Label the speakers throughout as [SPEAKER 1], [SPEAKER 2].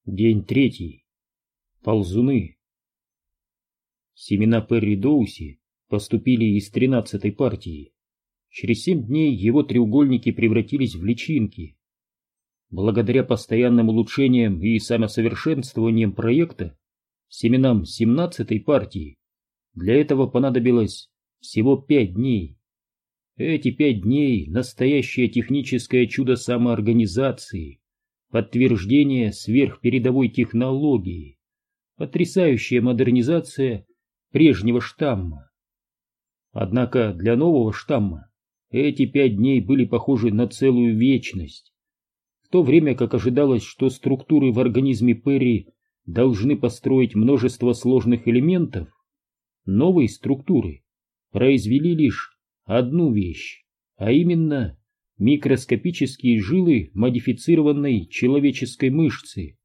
[SPEAKER 1] День третий. Ползуны. Семена Перри Доуси поступили из 13-й партии. Через 7 дней его треугольники превратились в личинки. Благодаря постоянным улучшениям и самосовершенствованиям проекта, семенам 17-й партии для этого понадобилось всего 5 дней. Эти 5 дней — настоящее техническое чудо самоорганизации, подтверждение сверхпередовой технологии, потрясающая модернизация прежнего штамма. Однако для нового штамма эти 5 дней были похожи на целую вечность. В то время как ожидалось, что структуры в организме Перри должны построить множество сложных элементов, новые структуры произвели лишь одну вещь, а именно микроскопические жилы модифицированной человеческой мышцы.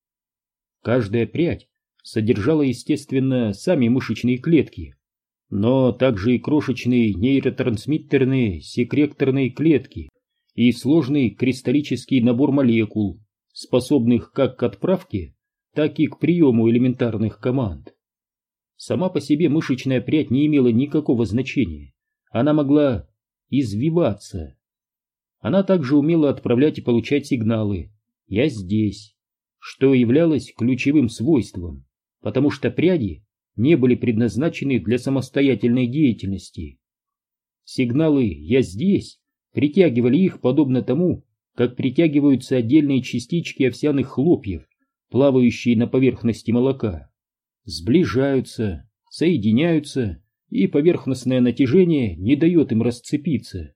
[SPEAKER 1] Каждая прядь содержала, естественно, сами мышечные клетки, но также и крошечные нейротрансмиттерные секректорные клетки и сложный кристаллический набор молекул, способных как к отправке, так и к приему элементарных команд. Сама по себе мышечная прядь не имела никакого значения, она могла извиваться. Она также умела отправлять и получать сигналы «я здесь», что являлось ключевым свойством, потому что пряди не были предназначены для самостоятельной деятельности. Сигналы «я здесь» притягивали их подобно тому, как притягиваются отдельные частички овсяных хлопьев, плавающие на поверхности молока, сближаются, соединяются, и поверхностное натяжение не дает им расцепиться.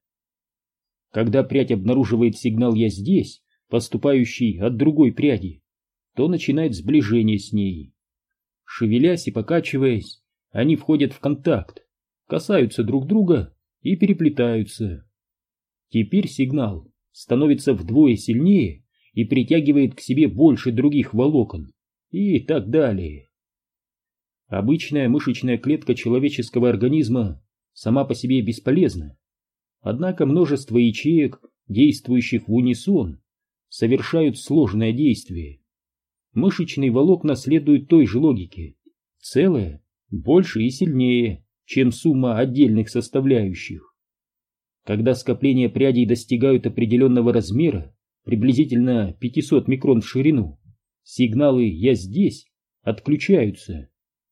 [SPEAKER 1] Когда прядь обнаруживает сигнал «я здесь», поступающий от другой пряди, то начинает сближение с ней. Шевелясь и покачиваясь, они входят в контакт, касаются друг друга и переплетаются. Теперь сигнал становится вдвое сильнее и притягивает к себе больше других волокон, и так далее. Обычная мышечная клетка человеческого организма сама по себе бесполезна. Однако множество ячеек, действующих в унисон, совершают сложное действие. Мышечные волокна следуют той же логике. Целое больше и сильнее, чем сумма отдельных составляющих. Когда скопления прядей достигают определенного размера, приблизительно 500 микрон в ширину, сигналы «я здесь» отключаются.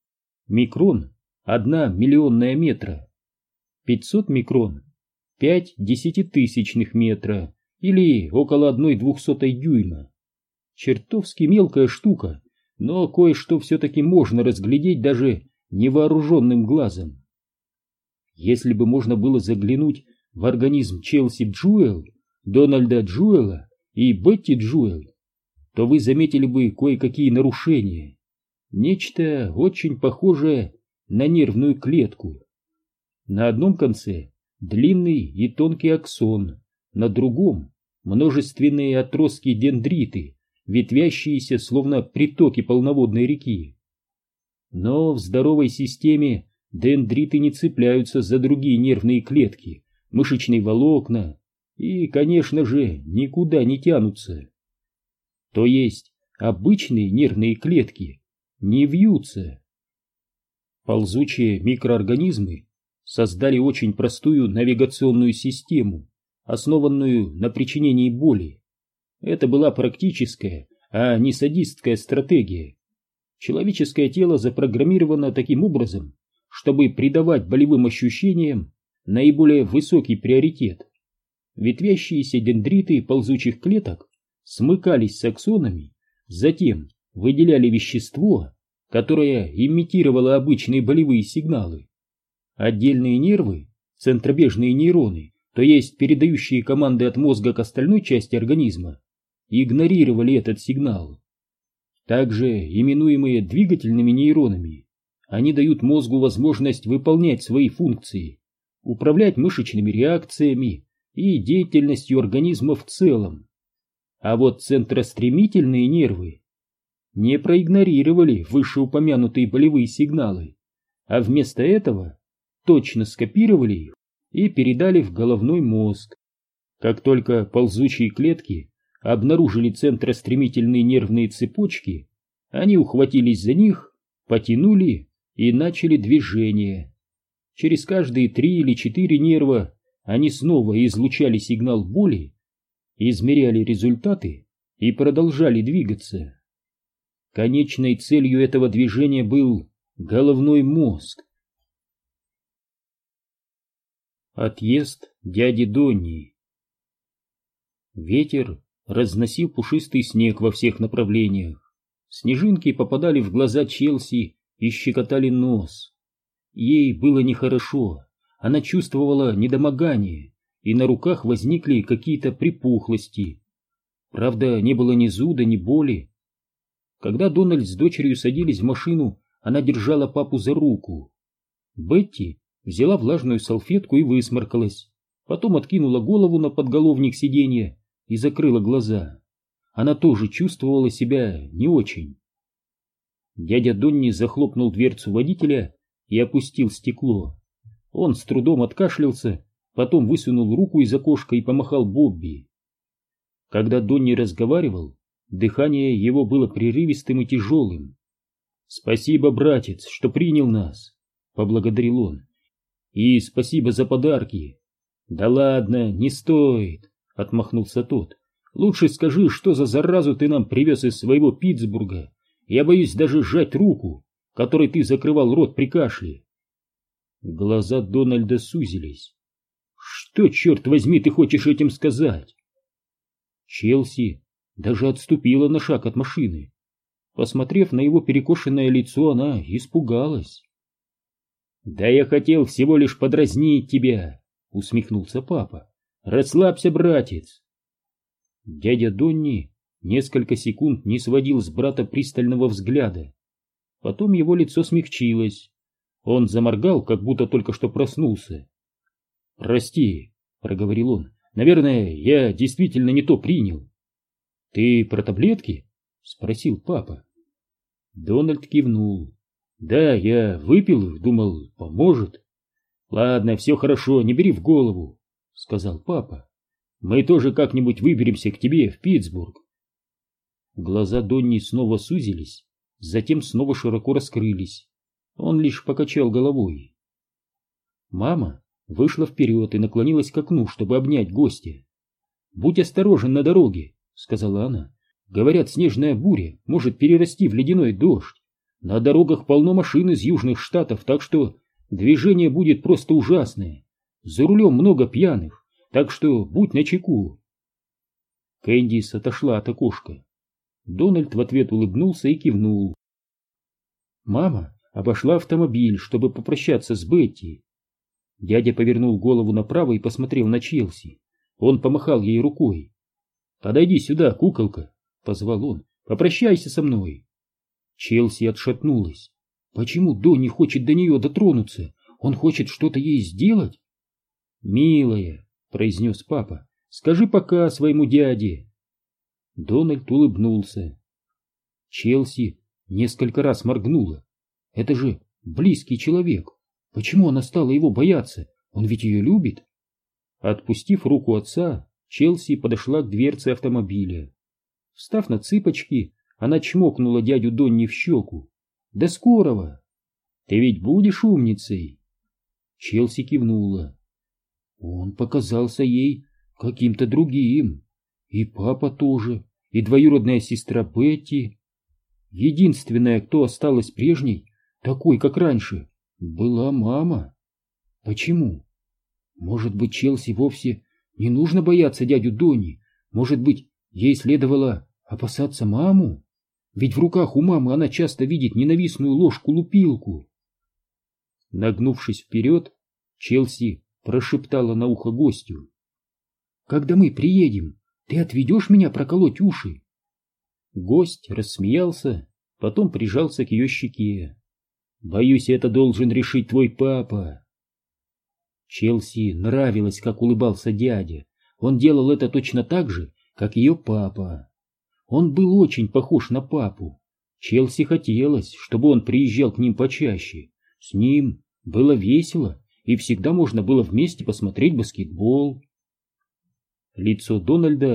[SPEAKER 1] Микрон — 1 миллионная метра. 500 микрон — 5 десятитысячных метра или около 1/200 дюйма. Чертовски мелкая штука, но кое-что все-таки можно разглядеть даже невооруженным глазом. Если бы можно было заглянуть в организм Челси Джуэл, Дональда Джуэла и Бетти Джуэл, то вы заметили бы кое-какие нарушения. Нечто очень похожее на нервную клетку. На одном конце длинный и тонкий аксон, на другом множественные отростки дендриты, ветвящиеся словно притоки полноводной реки. Но в здоровой системе дендриты не цепляются за другие нервные клетки, мышечные волокна и, конечно же, никуда не тянутся. То есть обычные нервные клетки не вьются. Ползучие микроорганизмы создали очень простую навигационную систему, основанную на причинении боли. Это была практическая, а не садистская стратегия. Человеческое тело запрограммировано таким образом, чтобы придавать болевым ощущениям наиболее высокий приоритет. Ветвящиеся дендриты ползучих клеток смыкались с аксонами, затем выделяли вещество, которое имитировало обычные болевые сигналы. Отдельные нервы, центробежные нейроны, то есть передающие команды от мозга к остальной части организма, игнорировали этот сигнал. Также именуемые двигательными нейронами, они дают мозгу возможность выполнять свои функции, управлять мышечными реакциями и деятельностью организма в целом. А вот центростремительные нервы не проигнорировали вышеупомянутые болевые сигналы, а вместо этого точно скопировали их и передали в головной мозг. Как только ползучие клетки обнаружили центростремительные нервные цепочки, они ухватились за них, потянули и начали движение. Через каждые 3 или 4 нерва они снова излучали сигнал боли, измеряли результаты и продолжали двигаться. Конечной целью этого движения был головной мозг. Отъезд дяди Донни. Ветер разносил пушистый снег во всех направлениях. Снежинки попадали в глаза Челси и щекотали нос. Ей было нехорошо, она чувствовала недомогание, и на руках возникли какие-то припухлости. Правда, не было ни зуда, ни боли. Когда Дональд с дочерью садились в машину, она держала папу за руку. Бетти взяла влажную салфетку и высморкалась, потом откинула голову на подголовник сиденья и закрыла глаза. Она тоже чувствовала себя не очень. Дядя Донни захлопнул дверцу водителя и опустил стекло. Он с трудом откашлялся, потом высунул руку из окошка и помахал Бобби. Когда Донни разговаривал, дыхание его было прерывистым и тяжелым. «Спасибо, братец, что принял нас», — поблагодарил он. «И спасибо за подарки». «Да ладно, не стоит», — отмахнулся тот. «Лучше скажи, что за заразу ты нам привез из своего Питтсбурга. Я боюсь даже сжать руку, которой ты закрывал рот при кашле». Глаза Дональда сузились. «Что, черт возьми, ты хочешь этим сказать?» Челси даже отступила на шаг от машины. Посмотрев на его перекошенное лицо, она испугалась. «Да я хотел всего лишь подразнить тебя», — усмехнулся папа. «Расслабься, братец». Дядя Донни несколько секунд не сводил с брата пристального взгляда. Потом его лицо смягчилось. Он заморгал, как будто только что проснулся. «Прости», — проговорил он, — «наверное, я действительно не то принял». «Ты про таблетки?» — спросил папа. Дональд кивнул. «Да, я выпил их, думал, поможет». «Ладно, все хорошо, не бери в голову», — сказал папа. «Мы тоже как-нибудь выберемся к тебе в Питтсбург». Глаза Донни снова сузились, затем снова широко раскрылись. Он лишь покачал головой. Мама вышла вперед и наклонилась к окну, чтобы обнять гостя. «Будь осторожен на дороге», — сказала она. «Говорят, снежная буря может перерасти в ледяной дождь. На дорогах полно машин из южных штатов, так что движение будет просто ужасное. За рулем много пьяных, так что будь начеку». Кэндис отошла от окошка. Дональд в ответ улыбнулся и кивнул. Мама обошла автомобиль, чтобы попрощаться с Бетти. Дядя повернул голову направо и посмотрел на Челси. Он помахал ей рукой. «Подойди сюда, куколка», — позвал он. «Попрощайся со мной». Челси отшатнулась. Почему Донни хочет до нее дотронуться? Он хочет что-то ей сделать? «Милая», — произнес папа, — «скажи пока своему дяде». Дональд улыбнулся. Челси несколько раз моргнула. Это же близкий человек. Почему она стала его бояться? Он ведь ее любит. Отпустив руку отца, Челси подошла к дверце автомобиля. Встав на цыпочки, она чмокнула дядю Донни в щеку. «До скорого! Ты ведь будешь умницей?» Челси кивнула. Он показался ей каким-то другим. И папа тоже, и двоюродная сестра Бетти. Единственная, кто осталась прежней, такой, как раньше, была мама. Почему? Может быть, Челси вовсе не нужно бояться дядю Донни? Может быть, ей следовало опасаться маму? Ведь в руках у мамы она часто видит ненавистную ложку-лупилку. Нагнувшись вперед, Челси прошептала на ухо гостю: «Когда мы приедем, ты отведешь меня проколоть уши?» Гость рассмеялся, потом прижался к ее щеке. «Боюсь, это должен решить твой папа». Челси нравилось, как улыбался дядя. Он делал это точно так же, как ее папа. Он был очень похож на папу. Челси хотелось, чтобы он приезжал к ним почаще. С ним было весело, и всегда можно было вместе посмотреть баскетбол. Лицо Дональда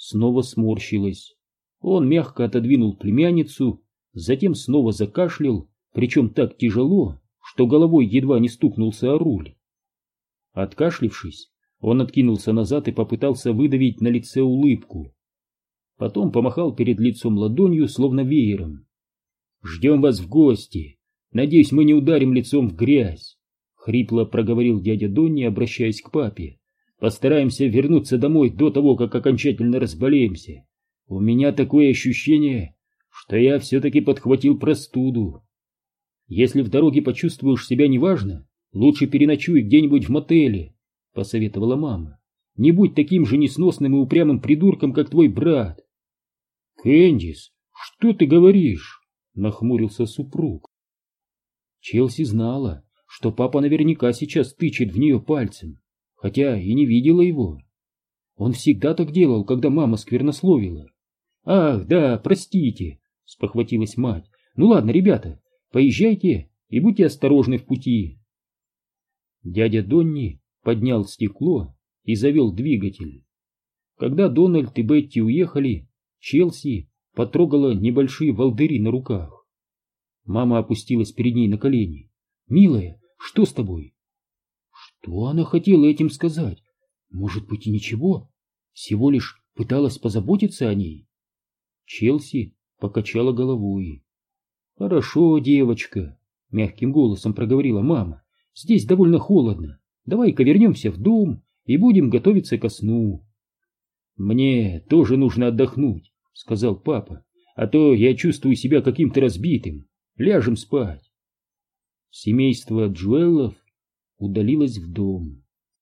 [SPEAKER 1] снова сморщилась. Он мягко отодвинул племянницу, затем снова закашлял, причем так тяжело, что головой едва не стукнулся о руль. Откашлившись, он откинулся назад и попытался выдавить на лице улыбку. Потом помахал перед лицом ладонью, словно веером. «Ждем вас в гости. Надеюсь, мы не ударим лицом в грязь», — хрипло проговорил дядя Донни, обращаясь к папе. «Постараемся вернуться домой до того, как окончательно разболеемся. У меня такое ощущение, что я все-таки подхватил простуду. Если в дороге почувствуешь себя неважно, лучше переночуй где-нибудь в мотеле», — посоветовала мама. «Не будь таким же несносным и упрямым придурком, как твой брат». «Кэндис, что ты говоришь?» — нахмурился супруг. Челси знала, что папа наверняка сейчас тычет в нее пальцем, хотя и не видела его. Он всегда так делал, когда мама сквернословила. «Ах, да, простите», — спохватилась мать. «Ну ладно, ребята, поезжайте и будьте осторожны в пути». Дядя Донни поднял стекло и завел двигатель. Когда Дональд и Бетти уехали, Челси потрогала небольшие волдыри на руках. Мама опустилась перед ней на колени. «Милая, что с тобой?» Что она хотела этим сказать? Может быть, и ничего? Всего лишь пыталась позаботиться о ней? Челси покачала головой. «Хорошо, девочка», — мягким голосом проговорила мама. «Здесь довольно холодно. Давай-ка вернемся в дом и будем готовиться ко сну». «Мне тоже нужно отдохнуть», — сказал папа, «а то я чувствую себя каким-то разбитым. Ляжем спать». Семейство Джуэллов удалилось в дом.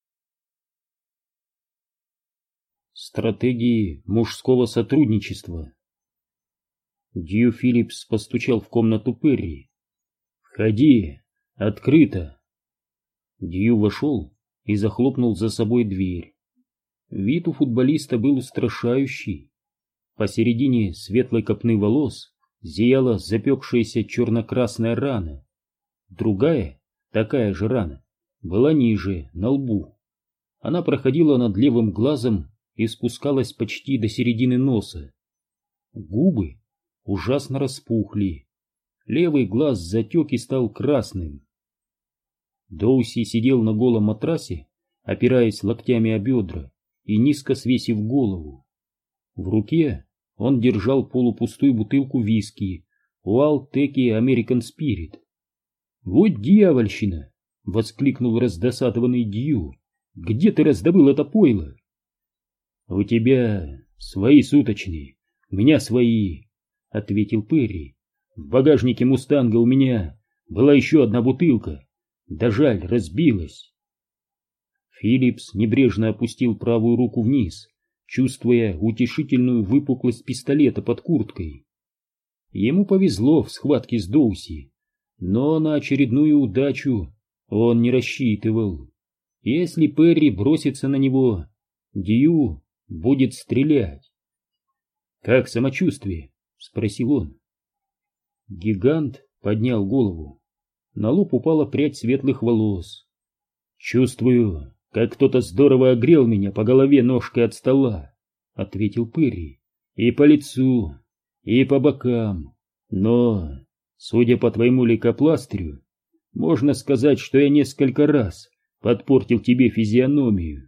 [SPEAKER 1] Стратегии мужского сотрудничества. Дью Филлипс постучал в комнату Перри. «Входи, открыто». Дью вошел и захлопнул за собой дверь. Вид у футболиста был устрашающий. Посередине светлой копны волос зияла запекшаяся черно-красная рана. Другая, такая же рана, была ниже, на лбу. Она проходила над левым глазом и спускалась почти до середины носа. Губы ужасно распухли. Левый глаз затек и стал красным. Доуси сидел на голом матрасе, опираясь локтями о бедра и низко свесив голову. В руке он держал полупустую бутылку виски Wild Turkey American Spirit. «Вот дьявольщина!» — воскликнул раздосадованный Дью. «Где ты раздобыл это пойло?» «У тебя свои суточные, у меня свои», — ответил Перри. «В багажнике «Мустанга» у меня была еще одна бутылка, да жаль, разбилась». Филлипс небрежно опустил правую руку вниз, чувствуя утешительную выпуклость пистолета под курткой. Ему повезло в схватке с Доуси, но на очередную удачу он не рассчитывал. Если Перри бросится на него, Дью будет стрелять. «Как самочувствие?» — спросил он. Гигант поднял голову. На лоб упала прядь светлых волос. «Чувствую, как кто-то здорово огрел меня по голове ножкой от стола», — ответил Перри. «И по лицу, и по бокам. Но, судя по твоему лейкопластырю, можно сказать, что я несколько раз подпортил тебе физиономию».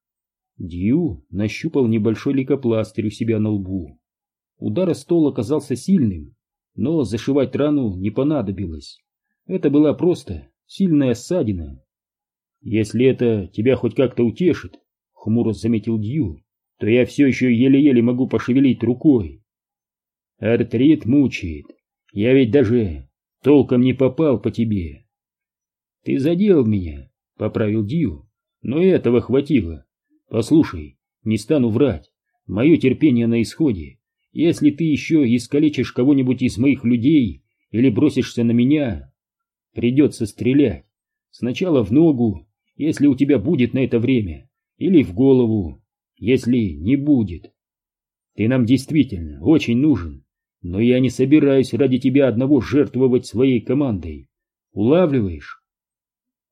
[SPEAKER 1] Дью нащупал небольшой лейкопластырь у себя на лбу. Удар о стол оказался сильным, но зашивать рану не понадобилось. Это была просто сильная ссадина. «Если это тебя хоть как-то утешит, — хмуро заметил Дью, — то я все еще еле-еле могу пошевелить рукой. Артрит мучает. Я ведь даже толком не попал по тебе». «Ты задел меня, — поправил Дью, — но этого хватило. Послушай, не стану врать, мое терпение на исходе. Если ты еще искалечишь кого-нибудь из моих людей или бросишься на меня, придется стрелять. Сначала в ногу, если у тебя будет на это время, или в голову, если не будет. Ты нам действительно очень нужен, но я не собираюсь ради тебя одного жертвовать своей командой. Улавливаешь?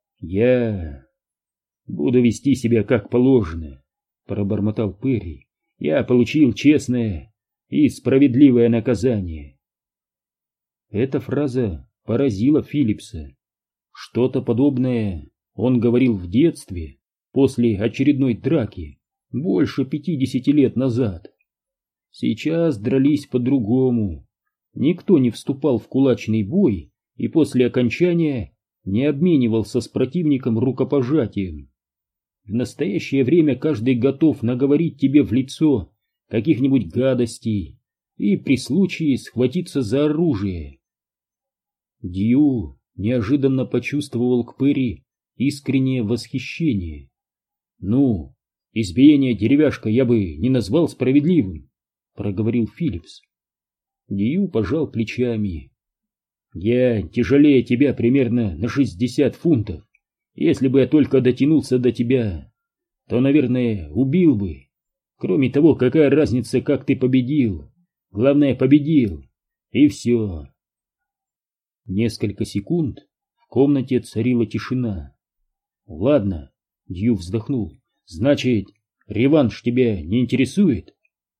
[SPEAKER 1] Я буду вести себя как положено, — пробормотал Перри. я получил честное и справедливое наказание. Эта фраза поразила Филлипса. Что-то подобное он говорил в детстве, после очередной драки, больше 50 лет назад. Сейчас дрались по-другому. Никто не вступал в кулачный бой и после окончания не обменивался с противником рукопожатием. В настоящее время каждый готов наговорить тебе в лицо каких-нибудь гадостей и при случае схватиться за оружие. Дью неожиданно почувствовал к Перри искреннее восхищение. «Ну, избиение деревяшка я бы не назвал справедливым», — проговорил Филлипс. Дью пожал плечами. «Я тяжелее тебя примерно на 60 фунтов. Если бы я только дотянулся до тебя, то, наверное, убил бы. Кроме того, какая разница, как ты победил? Главное, победил. И все». Несколько секунд в комнате царила тишина. «Ладно», — Дью вздохнул, — «значит, реванш тебя не интересует?»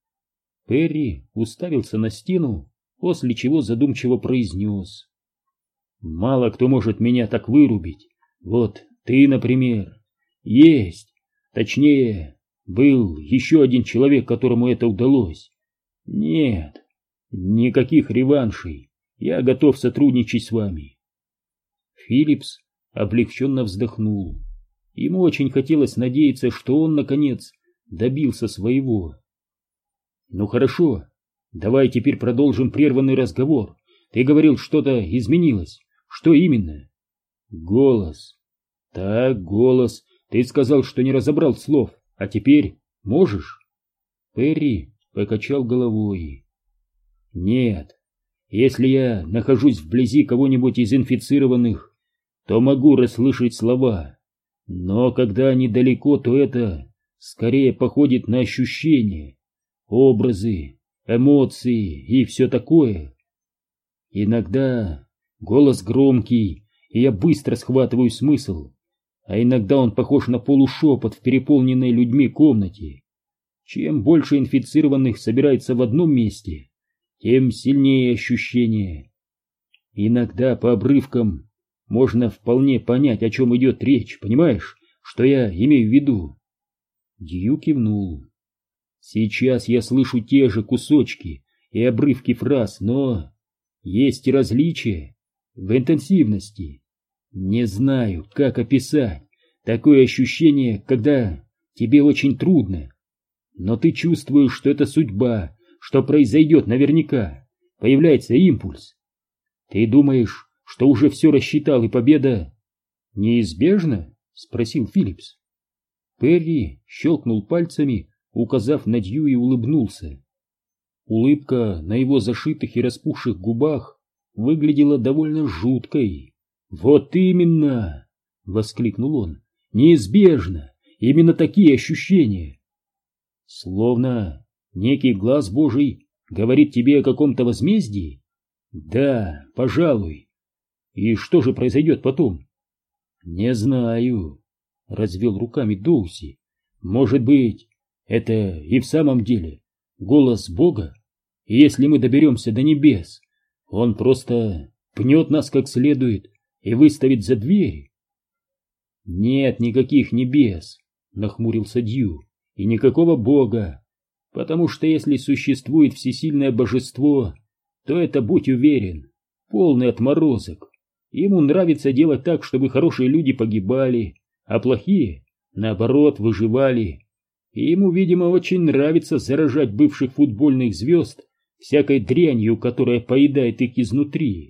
[SPEAKER 1] Перри уставился на стену, после чего задумчиво произнес: «Мало кто может меня так вырубить. Вот ты, например. Есть. Точнее, был еще один человек, которому это удалось. Нет, никаких реваншей. Я готов сотрудничать с вами». Филлипс облегченно вздохнул. Ему очень хотелось надеяться, что он, наконец, добился своего. «Ну хорошо, давай теперь продолжим прерванный разговор. Ты говорил, что-то изменилось. Что именно?» «Голос». «Так, голос. Ты сказал, что не разобрал слов. А теперь можешь?» Перри покачал головой. «Нет. Если я нахожусь вблизи кого-нибудь из инфицированных, то могу расслышать слова. Но когда они далеко, то это скорее походит на ощущения, образы, эмоции и все такое. Иногда голос громкий, и я быстро схватываю смысл, а иногда он похож на полушепот в переполненной людьми комнате. Чем больше инфицированных собирается в одном месте, тем сильнее ощущение. Иногда по обрывкам можно вполне понять, о чем идет речь, понимаешь, что я имею в виду?» Дью кивнул. «Сейчас я слышу те же кусочки и обрывки фраз, но есть и различия в интенсивности. Не знаю, как описать такое ощущение, когда тебе очень трудно, но ты чувствуешь, что это судьба, что произойдет наверняка, появляется импульс. Ты думаешь, что уже все рассчитал и победа неизбежна?» — спросил Филлипс. Перри щелкнул пальцами, указав на Дью, и улыбнулся. Улыбка на его зашитых и распухших губах выглядела довольно жуткой. «Вот именно!» — воскликнул он. «Неизбежно! Именно такие ощущения!» «Словно некий глаз Божий говорит тебе о каком-то возмездии?» «Да, пожалуй. И что же произойдет потом?» «Не знаю», — развел руками Доуси. «Может быть, это и в самом деле голос Бога? И если мы доберемся до небес, он просто пнет нас как следует и выставит за дверь?» «Нет никаких небес», — нахмурился Дью, — «и никакого Бога, потому что если существует всесильное божество, то это, будь уверен, полный отморозок. Ему нравится делать так, чтобы хорошие люди погибали, а плохие, наоборот, выживали. И ему, видимо, очень нравится заражать бывших футбольных звезд всякой дрянью, которая поедает их изнутри».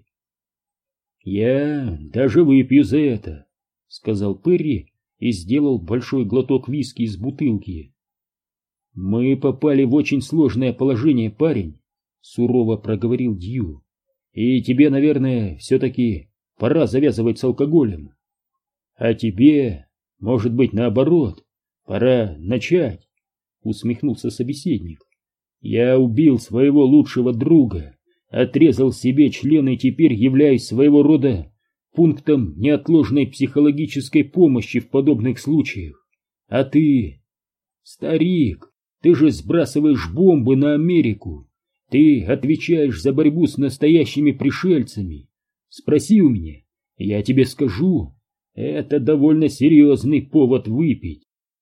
[SPEAKER 1] «Я даже выпью за это», — сказал Перри и сделал большой глоток виски из бутылки. «Мы попали в очень сложное положение, парень», — сурово проговорил Дью. «И тебе, наверное, все-таки пора завязывать с алкоголем. А тебе, может быть, наоборот, пора начать», — усмехнулся собеседник. «Я убил своего лучшего друга, отрезал себе член и теперь являюсь своего рода пунктом неотложной психологической помощи в подобных случаях. А ты, старик, Ты же сбрасываешь бомбы на Америку. Ты отвечаешь за борьбу с настоящими пришельцами. Спроси у меня, я тебе скажу. Это довольно серьезный повод выпить.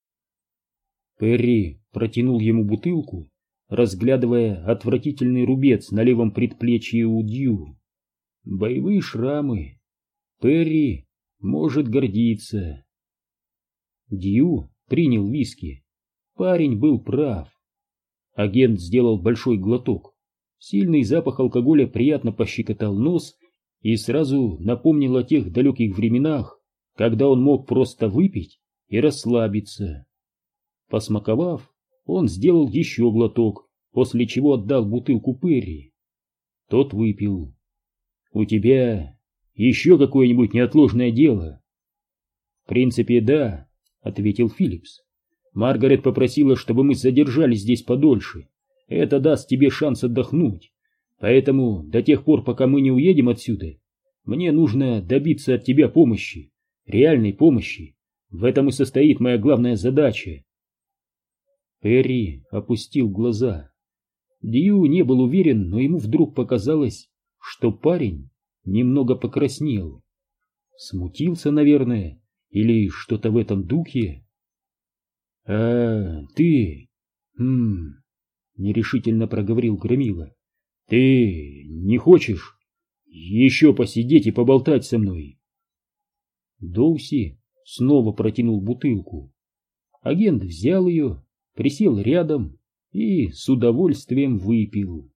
[SPEAKER 1] Перри протянул ему бутылку, разглядывая отвратительный рубец на левом предплечье у Дью. Боевые шрамы. Перри может гордиться. Дью принял виски. Парень был прав. Агент сделал большой глоток. Сильный запах алкоголя приятно пощекотал нос и сразу напомнил о тех далеких временах, когда он мог просто выпить и расслабиться. Посмаковав, он сделал еще глоток, после чего отдал бутылку Перри. Тот выпил. «У тебя еще какое-нибудь неотложное дело?» «В принципе, да», — ответил Филлипс. «Маргарет попросила, чтобы мы задержались здесь подольше. Это даст тебе шанс отдохнуть. Поэтому до тех пор, пока мы не уедем отсюда, мне нужно добиться от тебя помощи, реальной помощи. В этом и состоит моя главная задача». Перри опустил глаза. Дью не был уверен, но ему вдруг показалось, что парень немного покраснел. Смутился, наверное, или что-то в этом духе. «А ты... нерешительно проговорил Громила. «Ты не хочешь еще посидеть и поболтать со мной?» Доуси снова протянул бутылку. Агент взял ее, присел рядом и с удовольствием выпил.